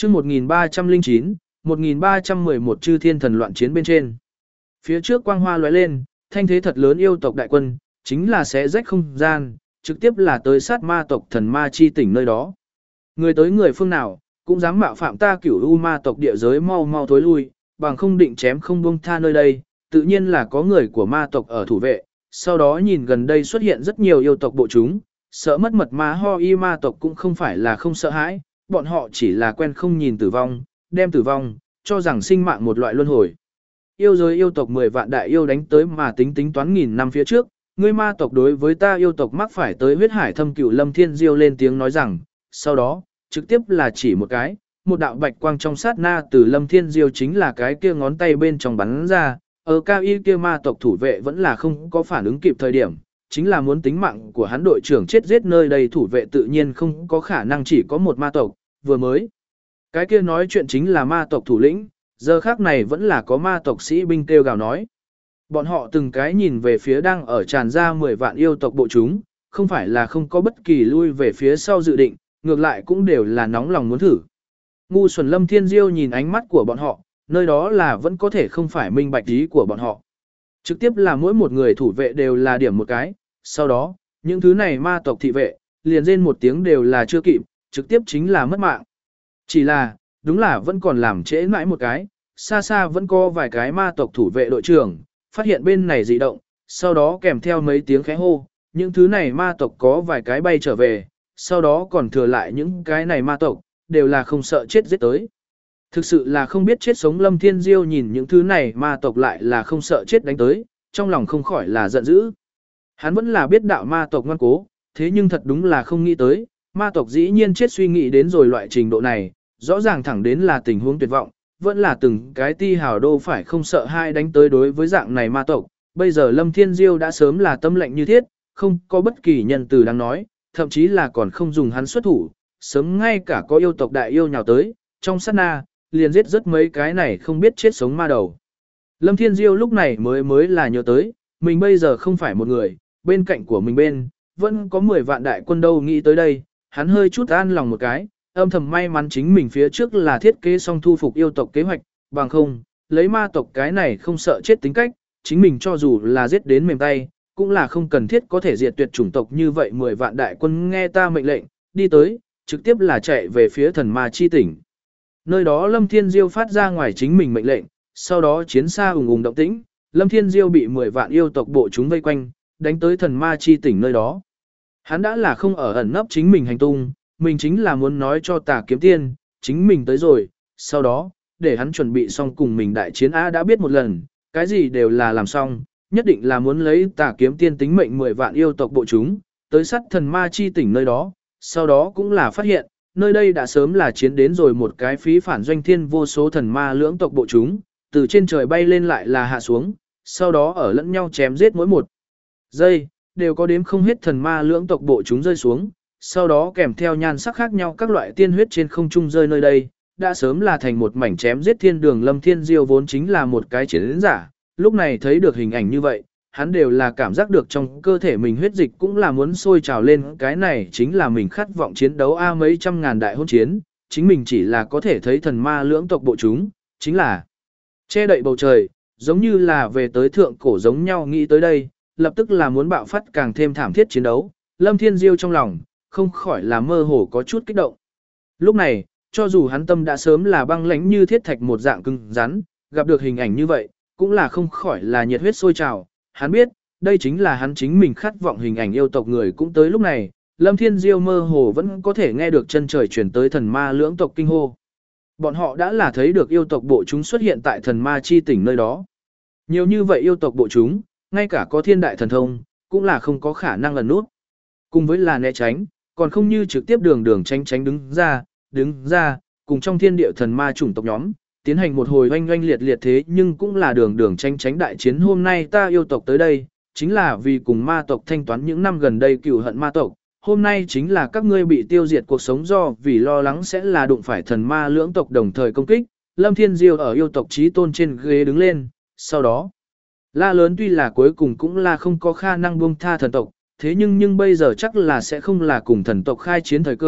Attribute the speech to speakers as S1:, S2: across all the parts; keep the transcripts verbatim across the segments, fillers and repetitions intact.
S1: chương một nghìn ba trăm lẻ chín, một nghìn ba trăm mười một chư thiên thần loạn chiến bên trên. Phía trước quang hoa lóe lên, thanh thế thật lớn yêu tộc đại quân, chính là xé rách không gian, trực tiếp là tới sát ma tộc thần ma chi tỉnh nơi đó. Người tới người phương nào, cũng dám mạo phạm ta cửu u ma tộc địa giới, mau mau thối lui, bằng không định chém không buông tha nơi đây, tự nhiên là có người của ma tộc ở thủ vệ. Sau đó nhìn gần đây xuất hiện rất nhiều yêu tộc bộ chúng, sợ mất mật ma ho y ma tộc cũng không phải là không sợ hãi, bọn họ chỉ là quen không nhìn tử vong, đem tử vong, cho rằng sinh mạng một loại luân hồi. Yêu giới yêu tộc mười vạn đại yêu đánh tới mà tính tính toán nghìn năm phía trước, ngươi ma tộc đối với ta yêu tộc mắc phải tới huyết hải thâm cửu. Lâm Thiên Diêu lên tiếng nói rằng, sau đó, trực tiếp là chỉ một cái, một đạo bạch quang trong sát na từ Lâm Thiên Diêu chính là cái kia ngón tay bên trong bắn ra, ở cao y kia ma tộc thủ vệ vẫn là không có phản ứng kịp thời điểm, chính là muốn tính mạng của hắn đội trưởng chết giết nơi đây thủ vệ tự nhiên không có khả năng chỉ có một ma tộc, vừa mới. Cái kia nói chuyện chính là ma tộc thủ lĩnh, giờ khác này vẫn là có ma tộc sĩ binh kêu gào nói. Bọn họ từng cái nhìn về phía đang ở tràn ra mười vạn yêu tộc bộ chúng, không phải là không có bất kỳ lui về phía sau dự định, ngược lại cũng đều là nóng lòng muốn thử. Ngu xuẩn Lâm Thiên Diêu nhìn ánh mắt của bọn họ, nơi đó là vẫn có thể không phải minh bạch ý của bọn họ. Trực tiếp là mỗi một người thủ vệ đều là điểm một cái, sau đó, những thứ này ma tộc thị vệ, liền rên một tiếng đều là chưa kịp, trực tiếp chính là mất mạng. Chỉ là, đúng là vẫn còn làm trễ mãi một cái, xa xa vẫn có vài cái ma tộc thủ vệ đội trưởng, phát hiện bên này dị động, sau đó kèm theo mấy tiếng khẽ hô, những thứ này ma tộc có vài cái bay trở về, sau đó còn thừa lại những cái này ma tộc, đều là không sợ chết giết tới. Thực sự là không biết chết sống. Lâm Thiên Diêu nhìn những thứ này ma tộc lại là không sợ chết đánh tới, trong lòng không khỏi là giận dữ. Hắn vẫn là biết đạo ma tộc ngoan cố, thế nhưng thật đúng là không nghĩ tới, ma tộc dĩ nhiên chết suy nghĩ đến rồi loại trình độ này, rõ ràng thẳng đến là tình huống tuyệt vọng, vẫn là từng cái ti hào đô phải không sợ hai đánh tới đối với dạng này ma tộc. Bây giờ Lâm Thiên Diêu đã sớm là tâm lệnh như thiết, không có bất kỳ nhân từ đang nói, thậm chí là còn không dùng hắn xuất thủ, sớm ngay cả có yêu tộc đại yêu nhào tới, trong sát na, liền giết rất mấy cái này không biết chết sống ma đầu. Lâm Thiên Diêu lúc này mới mới là nhớ tới, mình bây giờ không phải một người, bên cạnh của mình bên, vẫn có mười vạn đại quân đâu. Nghĩ tới đây, hắn hơi chút an lòng một cái, âm thầm may mắn chính mình phía trước là thiết kế xong thu phục yêu tộc kế hoạch, bằng không, lấy ma tộc cái này không sợ chết tính cách, chính mình cho dù là giết đến mềm tay, cũng là không cần thiết có thể diệt tuyệt chủng tộc như vậy. Mười vạn đại quân nghe ta mệnh lệnh, đi tới, trực tiếp là chạy về phía thần ma chi tỉnh. Nơi đó Lâm Thiên Diêu phát ra ngoài chính mình mệnh lệnh, sau đó chiến xa ùng ùng động tĩnh, Lâm Thiên Diêu bị mười vạn yêu tộc bộ chúng vây quanh, đánh tới thần ma chi tỉnh nơi đó. Hắn đã là không ở ẩn nấp chính mình hành tung, mình chính là muốn nói cho Tà Kiếm Tiên, chính mình tới rồi, sau đó, để hắn chuẩn bị xong cùng mình đại chiến. A đã biết một lần, cái gì đều là làm xong, nhất định là muốn lấy Tà Kiếm Tiên tính mệnh mười vạn yêu tộc bộ chúng, tới sát thần ma chi tỉnh nơi đó, sau đó cũng là phát hiện, nơi đây đã sớm là chiến đến rồi một cái phí phản doanh thiên vô số thần ma lưỡng tộc bộ chúng, từ trên trời bay lên lại là hạ xuống, sau đó ở lẫn nhau chém giết mỗi một giây, đều có đếm không hết thần ma lưỡng tộc bộ chúng rơi xuống, sau đó kèm theo nhan sắc khác nhau các loại tiên huyết trên không trung rơi nơi đây, đã sớm là thành một mảnh chém giết thiên đường. Lâm Thiên Diêu vốn chính là một cái chiến giả, lúc này thấy được hình ảnh như vậy, hắn đều là cảm giác được trong cơ thể mình huyết dịch cũng là muốn sôi trào lên, cái này chính là mình khát vọng chiến đấu a mấy trăm ngàn đại hôn chiến, chính mình chỉ là có thể thấy thần ma lưỡng tộc bộ chúng, chính là che đậy bầu trời, giống như là về tới thượng cổ giống nhau. Nghĩ tới đây, lập tức là muốn bạo phát càng thêm thảm thiết chiến đấu, Lâm Thiên Diêu trong lòng, không khỏi là mơ hồ có chút kích động. Lúc này, cho dù hắn tâm đã sớm là băng lãnh như thiết thạch một dạng cứng rắn, gặp được hình ảnh như vậy, cũng là không khỏi là nhiệt huyết sôi trào. Hắn biết, đây chính là hắn chính mình khát vọng hình ảnh yêu tộc người. Cũng tới lúc này, Lâm Thiên Diêu mơ hồ vẫn có thể nghe được chân trời chuyển tới thần ma lưỡng tộc kinh hô. Bọn họ đã là thấy được yêu tộc bộ chúng xuất hiện tại thần ma chi tỉnh nơi đó. Nhiều như vậy yêu tộc bộ chúng, ngay cả có thiên đại thần thông, cũng là không có khả năng lần nút. Cùng với là né tránh, còn không như trực tiếp đường đường tránh tránh đứng ra, đứng ra, cùng trong thiên địa thần ma chủng tộc nhóm, tiến hành một hồi oanh oanh liệt liệt, thế nhưng cũng là đường đường tranh tránh đại chiến. Hôm nay ta yêu tộc tới đây, chính là vì cùng ma tộc thanh toán những năm gần đây cừu hận ma tộc. Hôm nay chính là các ngươi bị tiêu diệt cuộc sống do vì lo lắng sẽ là đụng phải thần ma lưỡng tộc đồng thời công kích. Lâm Thiên Diêu ở yêu tộc chí tôn trên ghế đứng lên, sau đó la lớn, tuy là cuối cùng cũng là không có khả năng buông tha thần tộc, thế nhưng nhưng bây giờ chắc là sẽ không là cùng thần tộc khai chiến thời cơ.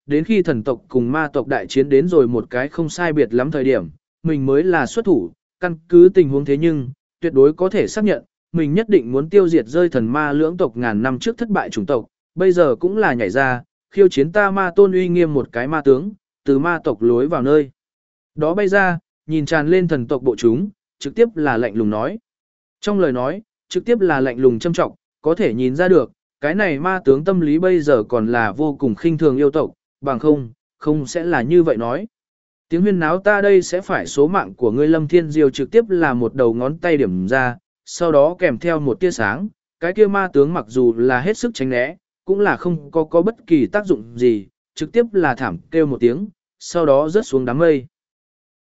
S1: đến khi thần tộc cùng ma tộc đại chiến đến rồi một cái không sai biệt lắm thời điểm, mình mới là xuất thủ, căn cứ tình huống thế nhưng, tuyệt đối có thể xác nhận, mình nhất định muốn tiêu diệt rơi thần ma lưỡng tộc ngàn năm trước thất bại chủng tộc, bây giờ cũng là nhảy ra, khiêu chiến ta ma tôn uy nghiêm một cái ma tướng, từ ma tộc lối vào nơi. Đó bay ra, nhìn tràn lên thần tộc bộ chúng, trực tiếp là lạnh lùng nói. Trong lời nói, trực tiếp là lạnh lùng châm trọng, có thể nhìn ra được, cái này ma tướng tâm lý bây giờ còn là vô cùng khinh thường yêu tộc, bằng không, không sẽ là như vậy nói. Tiếng huyên náo ta đây sẽ phải số mạng của ngươi Lâm Thiên Diêu trực tiếp là một đầu ngón tay điểm ra, sau đó kèm theo một tia sáng, cái kia ma tướng mặc dù là hết sức tránh né, cũng là không có có bất kỳ tác dụng gì, trực tiếp là thảm kêu một tiếng, sau đó rớt xuống đám mây.